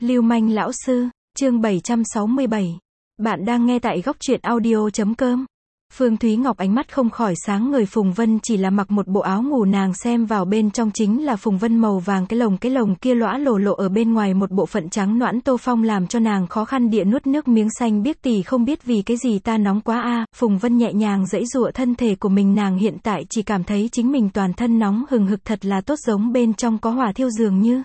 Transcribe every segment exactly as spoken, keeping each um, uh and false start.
Lưu manh lão sư, chương bảy trăm sáu mươi bảy. Bạn đang nghe tại góc truyện audio chấm com. Phương Thúy Ngọc ánh mắt không khỏi sáng ngời. Phùng Vân chỉ là mặc một bộ áo ngủ, nàng xem vào bên trong chính là phùng vân màu vàng, cái lồng cái lồng kia lõa lồ lộ ở bên ngoài một bộ phận trắng nõn Tô Phong làm cho nàng khó khăn địa nuốt nước miếng. Xanh biếc tỷ không biết vì cái gì ta nóng quá a. Phùng Vân nhẹ nhàng giãy giụa thân thể của mình, nàng hiện tại chỉ cảm thấy chính mình toàn thân nóng hừng hực, thật là tốt, giống bên trong có hỏa thiêu dường như.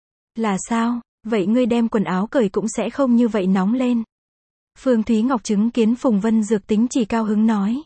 Là sao? Vậy ngươi đem quần áo cởi cũng sẽ không như vậy nóng lên. Phương Thúy Ngọc chứng kiến Phùng Vân dược tính chỉ cao hứng nói.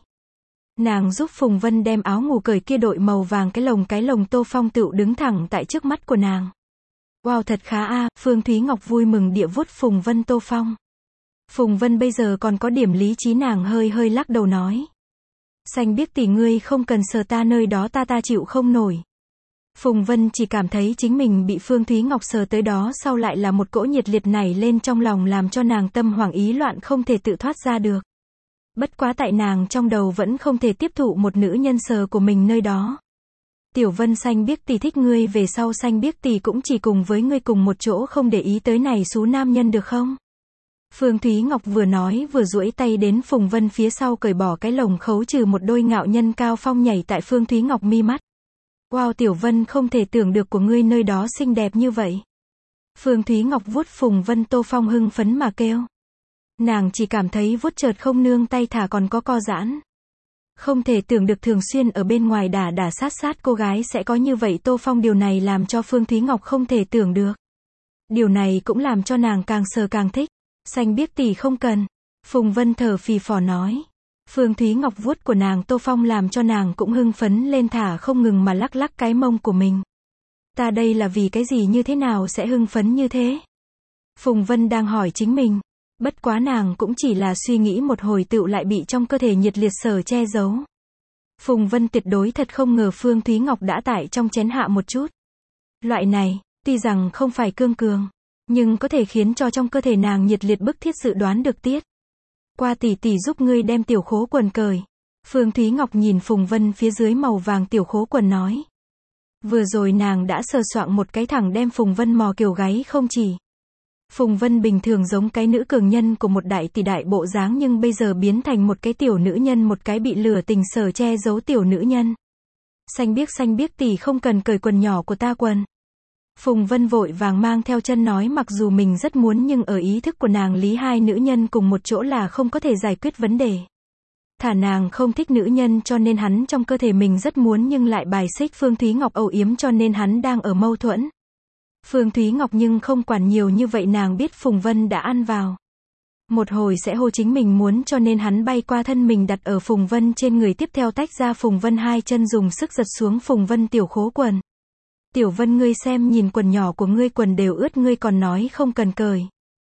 Nàng giúp Phùng Vân đem áo ngủ cởi kia đội màu vàng cái lồng cái lồng Tô Phong tựu đứng thẳng tại trước mắt của nàng. Wow, thật khá a. Phương Thúy Ngọc vui mừng địa vuốt Phùng Vân Tô Phong. Phùng Vân bây giờ còn có điểm lý trí, nàng hơi hơi lắc đầu nói. Xanh biếc tỷ ngươi không cần sờ ta nơi đó, ta ta chịu không nổi. Phùng Vân chỉ cảm thấy chính mình bị Phương Thúy Ngọc sờ tới đó sau lại là một cỗ nhiệt liệt nảy lên trong lòng, làm cho nàng tâm hoảng ý loạn không thể tự thoát ra được. Bất quá tại nàng trong đầu vẫn không thể tiếp thụ một nữ nhân sờ của mình nơi đó. Tiểu Vân, xanh biếc tỷ thích ngươi, về sau xanh biếc tỷ cũng chỉ cùng với ngươi cùng một chỗ, không để ý tới này xú nam nhân được không? Phương Thúy Ngọc vừa nói vừa duỗi tay đến Phùng Vân phía sau cởi bỏ cái lồng, khấu trừ một đôi ngạo nhân cao phong nhảy tại Phương Thúy Ngọc mi mắt. Wow, Tiểu Vân, không thể tưởng được của ngươi nơi đó xinh đẹp như vậy. Phương Thúy Ngọc vuốt Phùng Vân Tô Phong hưng phấn mà kêu. Nàng chỉ cảm thấy vuốt chợt không nương tay, thả còn có co giãn. Không thể tưởng được thường xuyên ở bên ngoài đả đả sát sát cô gái sẽ có như vậy Tô Phong, điều này làm cho Phương Thúy Ngọc không thể tưởng được. Điều này cũng làm cho nàng càng sờ càng thích. Xanh biếc tỷ không cần. Phùng Vân thở phì phò nói. Phương Thúy Ngọc vuốt của nàng Tô Phong làm cho nàng cũng hưng phấn lên, thả không ngừng mà lắc lắc cái mông của mình. Ta đây là vì cái gì, như thế nào sẽ hưng phấn như thế? Phùng Vân đang hỏi chính mình. Bất quá nàng cũng chỉ là suy nghĩ một hồi tựu lại bị trong cơ thể nhiệt liệt sở che giấu. Phùng Vân tuyệt đối thật không ngờ Phương Thúy Ngọc đã tại trong chén hạ một chút. Loại này, tuy rằng không phải cương cường, nhưng có thể khiến cho trong cơ thể nàng nhiệt liệt bức thiết, dự đoán được tiết. Qua tỷ tỷ giúp ngươi đem tiểu khố quần cởi. Phương Thúy Ngọc nhìn Phùng Vân phía dưới màu vàng tiểu khố quần nói. Vừa rồi nàng đã sờ soạng một cái thẳng đem Phùng Vân mò kiểu gáy không chỉ. Phùng Vân bình thường giống cái nữ cường nhân của một đại tỷ đại bộ dáng, nhưng bây giờ biến thành một cái tiểu nữ nhân, một cái bị lửa tình sở che giấu tiểu nữ nhân. Xanh biếc xanh biếc tỷ không cần cởi quần nhỏ của ta quần. Phùng Vân vội vàng mang theo chân nói, mặc dù mình rất muốn nhưng ở ý thức của nàng lý hai nữ nhân cùng một chỗ là không có thể giải quyết vấn đề. Thả nàng không thích nữ nhân cho nên hắn trong cơ thể mình rất muốn nhưng lại bài xích Phương Thúy Ngọc âu yếm, cho nên hắn đang ở mâu thuẫn. Phương Thúy Ngọc nhưng không quản nhiều như vậy, nàng biết Phùng Vân đã ăn vào. Một hồi sẽ hô chính mình muốn, cho nên hắn bay qua thân mình đặt ở Phùng Vân trên người, tiếp theo tách ra Phùng Vân hai chân, dùng sức giật xuống Phùng Vân tiểu khố quần. Tiểu Vân, ngươi xem, nhìn quần nhỏ của ngươi quần đều ướt, ngươi còn nói không cần cởi.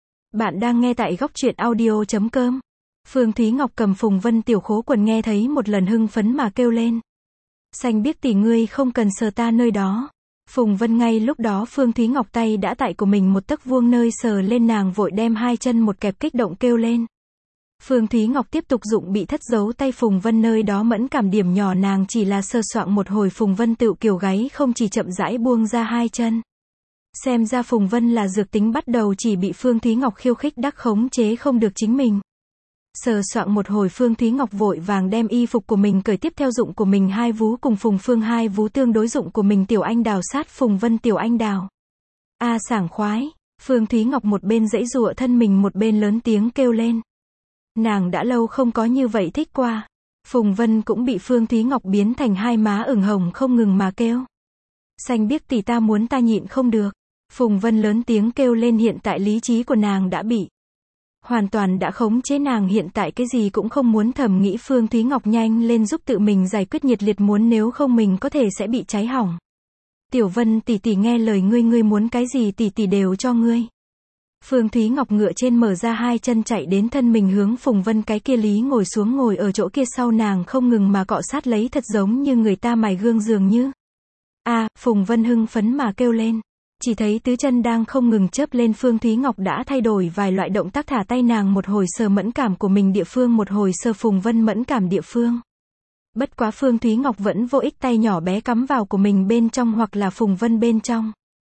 Bạn đang nghe tại góc truyện audio chấm com. Phương Thúy Ngọc cầm Phùng Vân tiểu khố quần nghe thấy một lần hưng phấn mà kêu lên. Xanh biếc tỷ ngươi không cần sờ ta nơi đó. Phùng Vân ngay lúc đó Phương Thúy Ngọc tay đã tại của mình một tấc vuông nơi sờ lên, nàng vội đem hai chân một kẹp, kích động kêu lên. Phương Thúy Ngọc tiếp tục dụng bị thất giấu tay Phùng Vân nơi đó mẫn cảm điểm nhỏ, nàng chỉ là sờ soạng một hồi Phùng Vân tựu kiểu gáy không chỉ, chậm rãi buông ra hai chân. Xem ra Phùng Vân là dược tính, bắt đầu chỉ bị Phương Thúy Ngọc khiêu khích đắc khống chế không được chính mình. Sờ soạng một hồi Phương Thúy Ngọc vội vàng đem y phục của mình cởi, tiếp theo dụng của mình hai vú cùng Phùng Phương hai vú tương đối, dụng của mình tiểu anh đào sát Phùng Vân tiểu anh đào. A à, sảng khoái. Phương Thúy Ngọc một bên giãy giụa thân mình một bên lớn tiếng kêu lên. Nàng đã lâu không có như vậy thích qua. Phùng Vân cũng bị Phương Thúy Ngọc biến thành hai má ửng hồng không ngừng mà kêu. Xanh biếc tỷ ta muốn, ta nhịn không được. Phùng Vân lớn tiếng kêu lên, hiện tại lý trí của nàng đã bị hoàn toàn đã khống chế, nàng hiện tại cái gì cũng không muốn, thầm nghĩ Phương Thúy Ngọc nhanh lên giúp tự mình giải quyết nhiệt liệt muốn, nếu không mình có thể sẽ bị cháy hỏng. Tiểu Vân tỷ tỷ nghe lời ngươi, ngươi muốn cái gì tỷ tỷ đều cho ngươi. Phương Thúy Ngọc ngựa trên mở ra hai chân chạy đến thân mình hướng Phùng Vân cái kia lý ngồi xuống, ngồi ở chỗ kia sau nàng không ngừng mà cọ sát lấy, thật giống như người ta mài gương dường như. A, à, Phùng Vân hưng phấn mà kêu lên. Chỉ thấy tứ chân đang không ngừng chớp lên, Phương Thúy Ngọc đã thay đổi vài loại động tác, thả tay nàng một hồi sờ mẫn cảm của mình địa phương, một hồi sờ Phùng Vân mẫn cảm địa phương. Bất quá Phương Thúy Ngọc vẫn vô ích, tay nhỏ bé cắm vào của mình bên trong hoặc là Phùng Vân bên trong.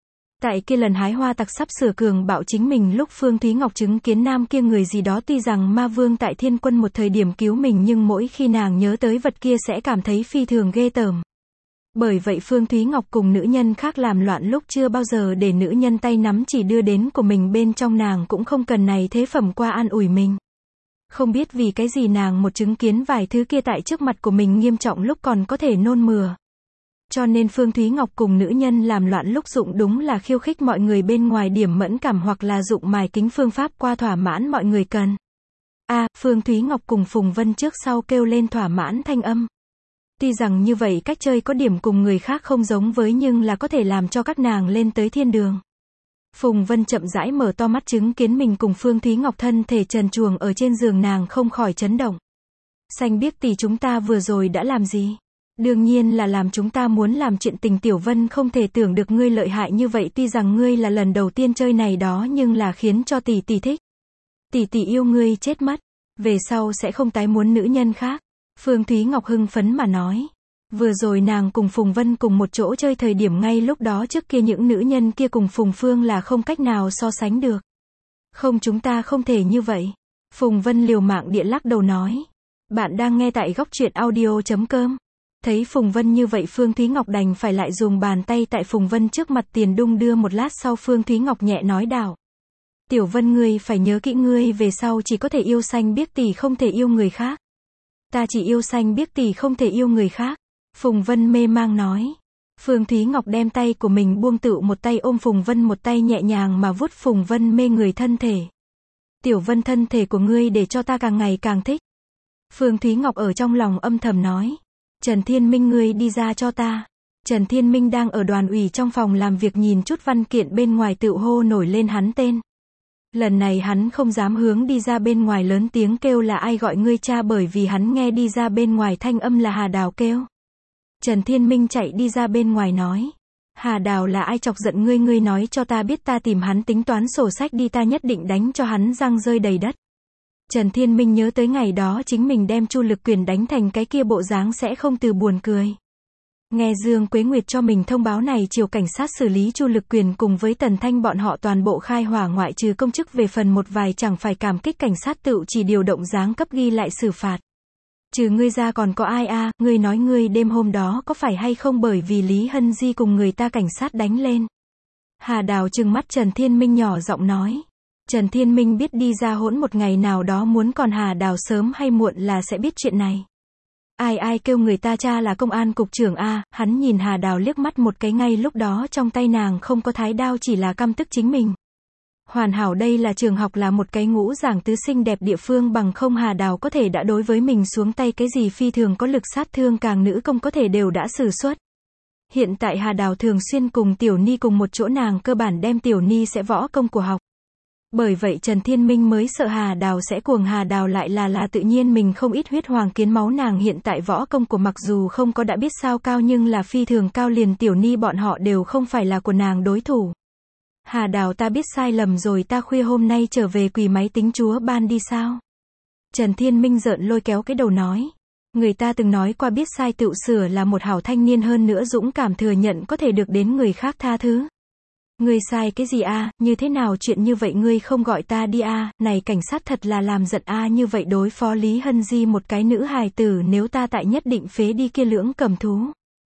Tại kia lần hái hoa tặc sắp sửa cường bạo chính mình lúc Phương Thúy Ngọc chứng kiến nam kia người gì đó tuy rằng ma vương tại thiên quân một thời điểm cứu mình nhưng mỗi khi nàng nhớ tới vật kia sẽ cảm thấy phi thường ghê tởm. Bởi vậy Phương Thúy Ngọc cùng nữ nhân khác làm loạn lúc chưa bao giờ để nữ nhân tay nắm chỉ đưa đến của mình bên trong nàng cũng không cần này thế phẩm qua an ủi mình. Không biết vì cái gì nàng một chứng kiến vài thứ kia tại trước mặt của mình nghiêm trọng lúc còn có thể nôn mửa. Cho nên Phương Thúy Ngọc cùng nữ nhân làm loạn lúc dụng đúng là khiêu khích mọi người bên ngoài điểm mẫn cảm hoặc là dụng mài kính phương pháp qua thỏa mãn mọi người cần. A, à, Phương Thúy Ngọc cùng Phùng Vân trước sau kêu lên thỏa mãn thanh âm. Tuy rằng như vậy cách chơi có điểm cùng người khác không giống với nhưng là có thể làm cho các nàng lên tới thiên đường. Phùng Vân chậm rãi mở to mắt chứng kiến mình cùng Phương Thúy Ngọc thân thể trần truồng ở trên giường nàng không khỏi chấn động. Xanh biếc tỷ chúng ta vừa rồi đã làm gì? Đương nhiên là làm chúng ta muốn làm chuyện tình. Tiểu Vân không thể tưởng được ngươi lợi hại như vậy tuy rằng ngươi là lần đầu tiên chơi này đó nhưng là khiến cho tỷ tỷ thích. Tỷ tỷ yêu ngươi chết mất. Về sau sẽ không tái muốn nữ nhân khác. Phương Thúy Ngọc hưng phấn mà nói. Vừa rồi nàng cùng Phùng Vân cùng một chỗ chơi thời điểm ngay lúc đó trước kia những nữ nhân kia cùng Phùng Phương là không cách nào so sánh được. Không chúng ta không thể như vậy. Phùng Vân liều mạng địa lắc đầu nói. Bạn đang nghe tại góc truyện audio chấm com. Thấy Phùng Vân như vậy Phương Thúy Ngọc đành phải lại dùng bàn tay tại Phùng Vân trước mặt tiền đung đưa một lát sau Phương Thúy Ngọc nhẹ nói đảo. Tiểu Vân ngươi phải nhớ kỹ ngươi về sau chỉ có thể yêu xanh biếc tỷ không thể yêu người khác. Ta chỉ yêu xanh biếc tỷ không thể yêu người khác. Phùng Vân mê mang nói. Phương Thúy Ngọc đem tay của mình buông tựu một tay ôm Phùng Vân một tay nhẹ nhàng mà vuốt Phùng Vân mê người thân thể. Tiểu Vân thân thể của ngươi để cho ta càng ngày càng thích. Phương Thúy Ngọc ở trong lòng âm thầm nói. Trần Thiên Minh ngươi đi ra cho ta. Trần Thiên Minh đang ở đoàn ủy trong phòng làm việc nhìn chút văn kiện bên ngoài tựu hô nổi lên hắn tên. Lần này hắn không dám hướng đi ra bên ngoài lớn tiếng kêu là ai gọi ngươi cha bởi vì hắn nghe đi ra bên ngoài thanh âm là Hà Đào kêu. Trần Thiên Minh chạy đi ra bên ngoài nói. Hà Đào là ai chọc giận ngươi ngươi nói cho ta biết ta tìm hắn tính toán sổ sách đi ta nhất định đánh cho hắn răng rơi đầy đất. Trần Thiên Minh nhớ tới ngày đó chính mình đem Chu Lực Quyền đánh thành cái kia bộ dáng sẽ không từ buồn cười. Nghe Dương Quế Nguyệt cho mình thông báo này chiều cảnh sát xử lý Chu Lực Quyền cùng với Tần Thanh bọn họ toàn bộ khai hỏa ngoại trừ công chức về phần một vài chẳng phải cảm kích cảnh sát tự chỉ điều động giáng cấp ghi lại xử phạt. Trừ ngươi ra còn có ai a à, ngươi nói ngươi đêm hôm đó có phải hay không bởi vì Lý Hân Di cùng người ta cảnh sát đánh lên. Hà Đào trừng mắt Trần Thiên Minh nhỏ giọng nói. Trần Thiên Minh biết đi ra hỗn một ngày nào đó muốn còn Hà Đào sớm hay muộn là sẽ biết chuyện này. Ai ai kêu người ta cha là công an cục trưởng a à, hắn nhìn Hà Đào liếc mắt một cái ngay lúc đó trong tay nàng không có thái đao chỉ là căm tức chính mình. Hoàn hảo đây là trường học là một cái ngũ giảng tứ xinh đẹp địa phương bằng không Hà Đào có thể đã đối với mình xuống tay cái gì phi thường có lực sát thương càng nữ công có thể đều đã xử suất. Hiện tại Hà Đào thường xuyên cùng Tiểu Ni cùng một chỗ nàng cơ bản đem Tiểu Ni sẽ võ công của học. Bởi vậy Trần Thiên Minh mới sợ Hà Đào sẽ cuồng Hà Đào lại là là tự nhiên mình không ít huyết hoàng kiến máu nàng hiện tại võ công của mặc dù không có đã biết sao cao nhưng là phi thường cao liền Tiểu Ni bọn họ đều không phải là của nàng đối thủ. Hà Đào ta biết sai lầm rồi ta khuya hôm nay trở về quỳ máy tính chúa ban đi sao? Trần Thiên Minh giận lôi kéo cái đầu nói. Người ta từng nói qua biết sai tự sửa là một hảo thanh niên hơn nữa dũng cảm thừa nhận có thể được đến người khác tha thứ. Ngươi sai cái gì a? À? Như thế nào chuyện như vậy ngươi không gọi ta đi a? À? Này cảnh sát thật là làm giận a à? Như vậy đối phó Lý Hân Di một cái nữ hài tử nếu ta tại nhất định phế đi kia lưỡng cầm thú.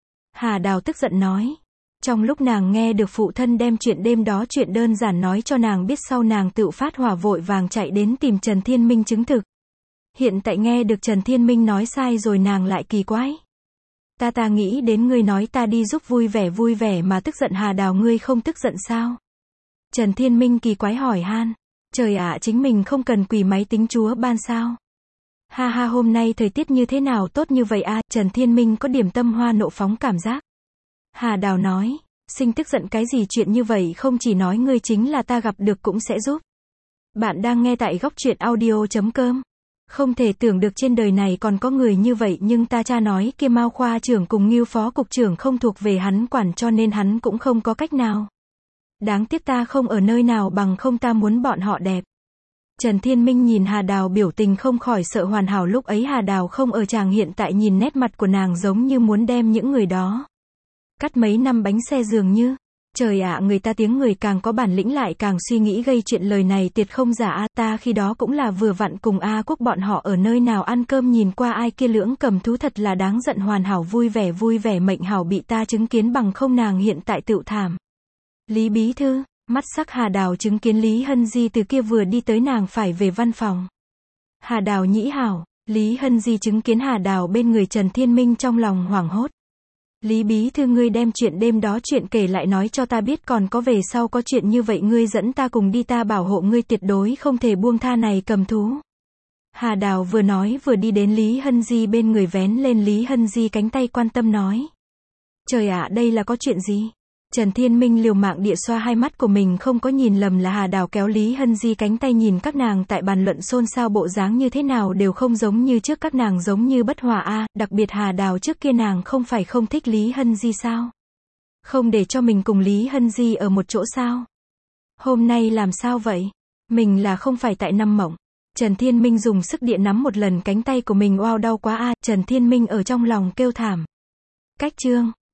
Hà Đào tức giận nói. Trong lúc nàng nghe được phụ thân đem chuyện đêm đó chuyện đơn giản nói cho nàng biết sau nàng tự phát hỏa vội vàng chạy đến tìm Trần Thiên Minh chứng thực. Hiện tại nghe được Trần Thiên Minh nói sai rồi nàng lại kỳ quái. Ta ta nghĩ đến ngươi nói ta đi giúp vui vẻ vui vẻ mà tức giận Hà Đào ngươi không tức giận sao? Trần Thiên Minh kỳ quái hỏi han. Trời ạ chính mình không cần quỳ máy tính chúa ban sao? Ha ha hôm nay thời tiết như thế nào tốt như vậy a? À? Trần Thiên Minh có điểm tâm hoa nộ phóng cảm giác. Hà Đào nói, sinh tức giận cái gì chuyện như vậy không chỉ nói ngươi chính là ta gặp được cũng sẽ giúp. Bạn đang nghe tại góc truyện audio chấm com. Không thể tưởng được trên đời này còn có người như vậy nhưng ta cha nói kia Mao khoa trưởng cùng Ngưu phó cục trưởng không thuộc về hắn quản cho nên hắn cũng không có cách nào. Đáng tiếc ta không ở nơi nào bằng không ta muốn bọn họ đẹp. Trần Thiên Minh nhìn Hà Đào biểu tình không khỏi sợ hoàn hảo lúc ấy Hà Đào không ở chàng hiện tại nhìn nét mặt của nàng giống như muốn đem những người đó. Cắt mấy năm bánh xe dường như. Trời ạ, người ta tiếng người càng có bản lĩnh lại càng suy nghĩ gây chuyện, lời này tuyệt không giả a, ta khi đó cũng là vừa vặn cùng A Quốc bọn họ ở nơi nào ăn cơm, nhìn qua ai kia lưỡng cầm thú thật là đáng giận, hoàn hảo vui vẻ vui vẻ mệnh hảo bị ta chứng kiến, bằng không nàng hiện tại tựu thảm. Lý bí thư, mắt sắc Hà Đào chứng kiến Lý Hân Di từ kia vừa đi tới, nàng phải về văn phòng. Hà Đào nhĩ hảo, Lý Hân Di chứng kiến Hà Đào bên người Trần Thiên Minh trong lòng hoảng hốt. Lý bí thư, ngươi đem chuyện đêm đó chuyện kể lại nói cho ta biết, còn có về sau có chuyện như vậy ngươi dẫn ta cùng đi, ta bảo hộ ngươi tuyệt đối không thể buông tha này cầm thú. Hà Đào vừa nói vừa đi đến Lý Hân Di bên người, vén lên Lý Hân Di cánh tay, quan tâm nói. Trời ạ, đây là có chuyện gì? Trần Thiên Minh liều mạng địa xoa hai mắt của mình, không có nhìn lầm là Hà Đào kéo Lý Hân Di cánh tay, nhìn các nàng tại bàn luận xôn xao, bộ dáng như thế nào đều không giống như trước, các nàng giống như bất hòa a, đặc biệt Hà Đào trước kia nàng không phải không thích Lý Hân Di sao? Không để cho mình cùng Lý Hân Di ở một chỗ sao? Hôm nay làm sao vậy? Mình là không phải tại nằm mộng. Trần Thiên Minh dùng sức địa nắm một lần cánh tay của mình, oao đau quá a, Trần Thiên Minh ở trong lòng kêu thảm. Cách chương